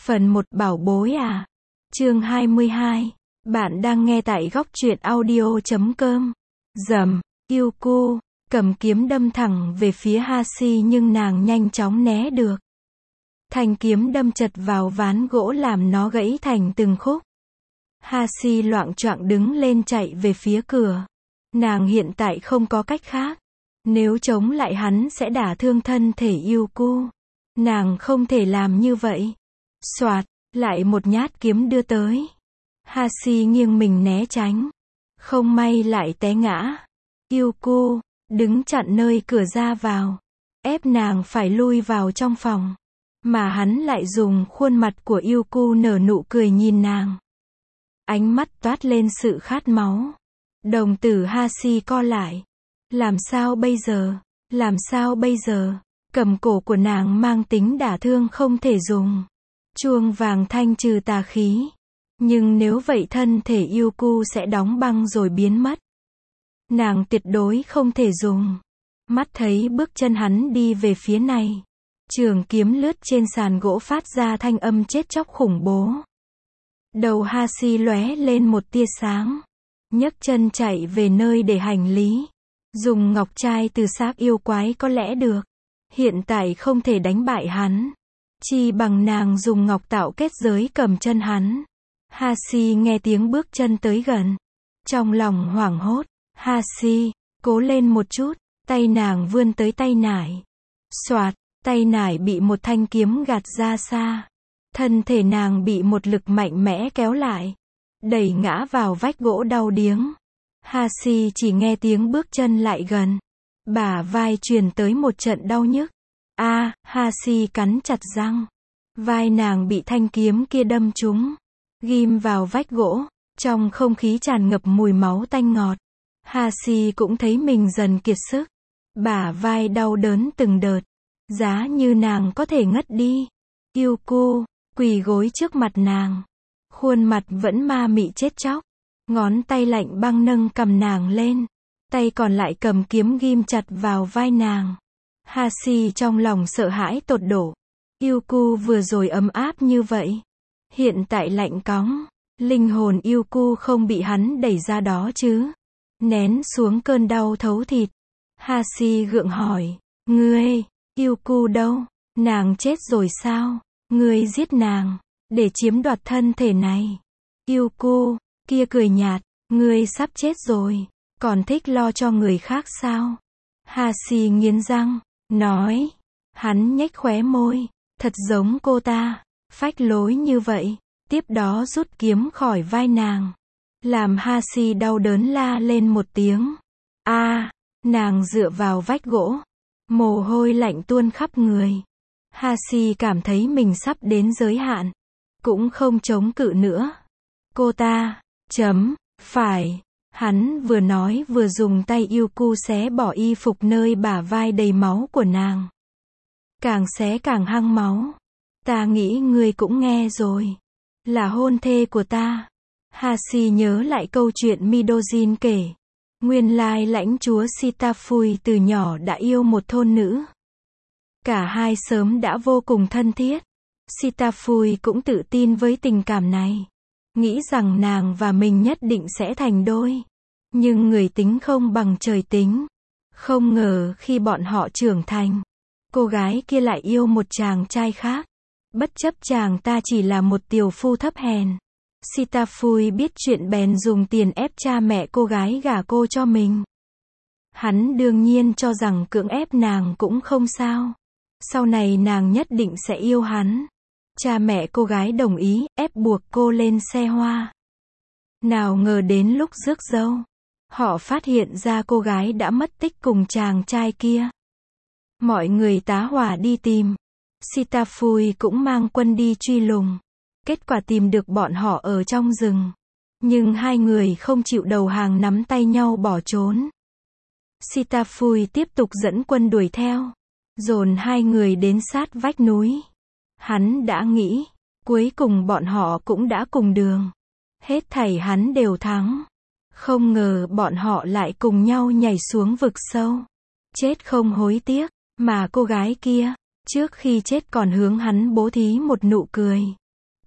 Phần 1 bảo bối à. Chương 22. Bạn đang nghe tại góc truyện audio.com. Rầm, Yuko cầm kiếm đâm thẳng về phía Hashi nhưng nàng nhanh chóng né được. Thanh kiếm đâm chật vào ván gỗ làm nó gãy thành từng khúc. Hashi loạng choạng đứng lên chạy về phía cửa. Nàng hiện tại không có cách khác. Nếu chống lại hắn sẽ đả thương thân thể Yuko. Nàng không thể làm như vậy. Soạt, lại một nhát kiếm đưa tới. Hashi nghiêng mình né tránh. Không may lại té ngã. Yuko đứng chặn nơi cửa ra vào, ép nàng phải lui vào trong phòng. Mà hắn lại dùng khuôn mặt của Yuko nở nụ cười nhìn nàng. Ánh mắt toát lên sự khát máu. Đồng tử Hashi co lại. Làm sao bây giờ? Làm sao bây giờ? Cầm cổ của nàng mang tính đả thương không thể dùng. Chuông vàng thanh trừ tà khí. Nhưng nếu vậy thân thể Yuko sẽ đóng băng rồi biến mất. Nàng tuyệt đối không thể dùng. Mắt thấy bước chân hắn đi về phía này. Trường kiếm lướt trên sàn gỗ phát ra thanh âm chết chóc khủng bố. Đầu Hashi lóe lên một tia sáng. Nhấc chân chạy về nơi để hành lý. Dùng ngọc trai từ xác yêu quái có lẽ được. Hiện tại không thể đánh bại hắn. Chi bằng nàng dùng ngọc tạo kết giới cầm chân hắn. Hashi nghe tiếng bước chân tới gần. Trong lòng hoảng hốt. Hashi, cố lên một chút. Tay nàng vươn tới tay nải. Soạt, tay nải bị một thanh kiếm gạt ra xa. Thân thể nàng bị một lực mạnh mẽ kéo lại. Đẩy ngã vào vách gỗ đau điếng. Hashi chỉ nghe tiếng bước chân lại gần. Bả vai truyền tới một trận đau nhức. Hashi cắn chặt răng. Vai nàng bị thanh kiếm kia đâm trúng. Ghim vào vách gỗ. Trong không khí tràn ngập mùi máu tanh ngọt. Hashi cũng thấy mình dần kiệt sức. Bả vai đau đớn từng đợt. Giá như nàng có thể ngất đi. Yuko quỳ gối trước mặt nàng. Khuôn mặt vẫn ma mị chết chóc. Ngón tay lạnh băng nâng cầm nàng lên. Tay còn lại cầm kiếm ghim chặt vào vai nàng. Hashi trong lòng sợ hãi tột độ. Yuko vừa rồi ấm áp như vậy. Hiện tại lạnh cóng. Linh hồn Yuko không bị hắn đẩy ra đó chứ. Nén xuống cơn đau thấu thịt. Hashi gượng hỏi. Ngươi, Yuko đâu? Nàng chết rồi sao? Ngươi giết nàng. Để chiếm đoạt thân thể này. Yuko kia cười nhạt. Ngươi sắp chết rồi. Còn thích lo cho người khác sao? Hashi nghiến răng. Nói. Hắn nhếch khóe môi. Thật giống cô ta. Phách lối như vậy. Tiếp đó rút kiếm khỏi vai nàng. Làm Hashi đau đớn la lên một tiếng. Nàng dựa vào vách gỗ. Mồ hôi lạnh tuôn khắp người. Hashi cảm thấy mình sắp đến giới hạn. Cũng không chống cự nữa. Cô ta. Phải. Hắn vừa nói vừa dùng tay Yuko xé bỏ y phục nơi bả vai đầy máu của nàng. Càng xé càng hăng máu. Ta nghĩ ngươi cũng nghe rồi. Là hôn thê của ta. Hashi nhớ lại câu chuyện Midojin kể. Nguyên lai lãnh chúa Sitafui từ nhỏ đã yêu một thôn nữ. Cả hai sớm đã vô cùng thân thiết. Sitafui cũng tự tin với tình cảm này. Nghĩ rằng nàng và mình nhất định sẽ thành đôi. Nhưng người tính không bằng trời tính. Không ngờ khi bọn họ trưởng thành, cô gái kia lại yêu một chàng trai khác. Bất chấp chàng ta chỉ là một tiểu phu thấp hèn. Sitafui biết chuyện bèn dùng tiền ép cha mẹ cô gái gả cô cho mình. Hắn đương nhiên cho rằng cưỡng ép nàng cũng không sao. Sau này nàng nhất định sẽ yêu hắn. Cha mẹ cô gái đồng ý, ép buộc cô lên xe hoa. Nào ngờ đến lúc rước dâu, họ phát hiện ra cô gái đã mất tích cùng chàng trai kia. Mọi người tá hỏa đi tìm. Sitafui cũng mang quân đi truy lùng. Kết quả tìm được bọn họ ở trong rừng. Nhưng hai người không chịu đầu hàng nắm tay nhau bỏ trốn. Sitafui tiếp tục dẫn quân đuổi theo. Dồn hai người đến sát vách núi. Hắn đã nghĩ, cuối cùng bọn họ cũng đã cùng đường. Hết thảy hắn đều thắng. Không ngờ bọn họ lại cùng nhau nhảy xuống vực sâu. Chết không hối tiếc, mà cô gái kia, trước khi chết còn hướng hắn bố thí một nụ cười.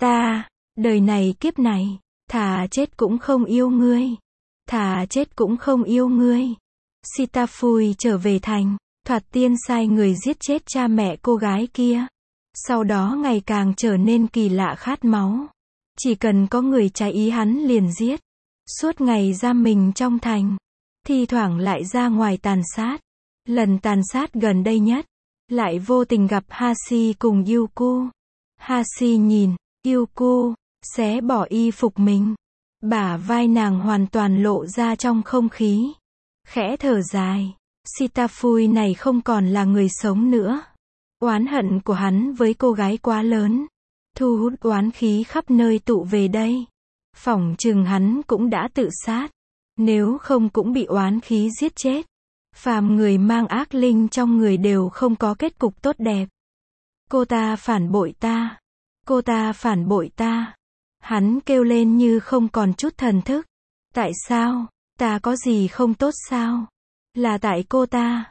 Ta, đời này kiếp này, thà chết cũng không yêu ngươi. Thà chết cũng không yêu ngươi. Sitaphui trở về thành, Thoạt Tiên sai người giết chết cha mẹ cô gái kia. Sau đó ngày càng trở nên kỳ lạ khát máu. Chỉ cần có người trái ý hắn liền giết. Suốt ngày giam mình trong thành. Thi thoảng lại ra ngoài tàn sát. Lần tàn sát gần đây nhất, lại vô tình gặp Hashi cùng Yuku. Hashi nhìn, Yuku, xé bỏ y phục mình. Bả vai nàng hoàn toàn lộ ra trong không khí. Khẽ thở dài. Sitaphui này không còn là người sống nữa. Oán hận của hắn với cô gái quá lớn. Thu hút oán khí khắp nơi tụ về đây. Phỏng chừng hắn cũng đã tự sát. Nếu không cũng bị oán khí giết chết. Phàm người mang ác linh trong người đều không có kết cục tốt đẹp. Cô ta phản bội ta. Cô ta phản bội ta. Hắn kêu lên như không còn chút thần thức. Tại sao? Ta có gì không tốt sao? Là tại cô ta.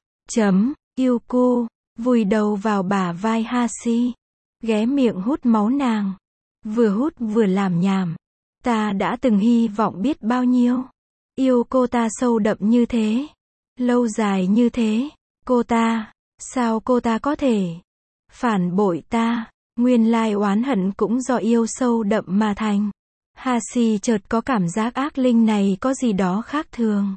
Yuku, vùi đầu vào bả vai Hashi. Ghé miệng hút máu nàng. Vừa hút vừa làm nhảm. Ta đã từng hy vọng biết bao nhiêu. Yêu cô ta sâu đậm như thế. Lâu dài như thế. Cô ta, sao cô ta có thể phản bội ta? Nguyên lai oán hận cũng do yêu sâu đậm mà thành. Hashi chợt có cảm giác ác linh này có gì đó khác thường.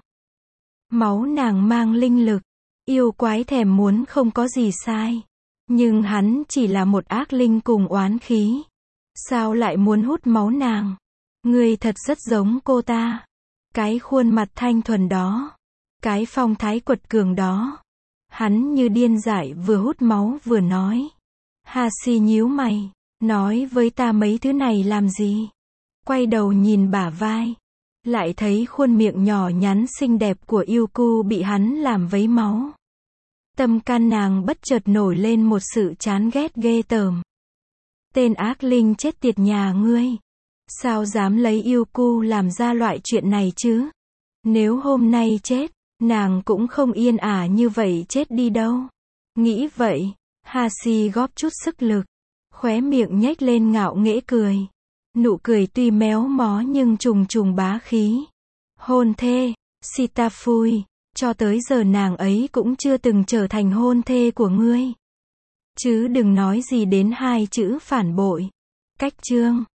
Máu nàng mang linh lực. Yêu quái thèm muốn không có gì sai. Nhưng hắn chỉ là một ác linh cùng oán khí. Sao lại muốn hút máu nàng? Người thật rất giống cô ta. Cái khuôn mặt thanh thuần đó. Cái phong thái quật cường đó. Hắn như điên dại vừa hút máu vừa nói. Hashi nhíu mày. Nói với ta mấy thứ này làm gì? Quay đầu nhìn bả vai. Lại thấy khuôn miệng nhỏ nhắn xinh đẹp của Yuku bị hắn làm vấy máu. Tâm can nàng bất chợt nổi lên một sự chán ghét ghê tởm. Tên ác linh chết tiệt nhà ngươi. Sao dám lấy Yuku làm ra loại chuyện này chứ? Nếu hôm nay chết, nàng cũng không yên ả như vậy chết đi đâu. Nghĩ vậy, Hashi góp chút sức lực. Khóe miệng nhếch lên ngạo nghễ cười. Nụ cười tuy méo mó nhưng trùng trùng bá khí. Hôn thê, Sitaphui, cho tới giờ nàng ấy cũng chưa từng trở thành hôn thê của ngươi. Chứ đừng nói gì đến hai chữ phản bội. Cách chương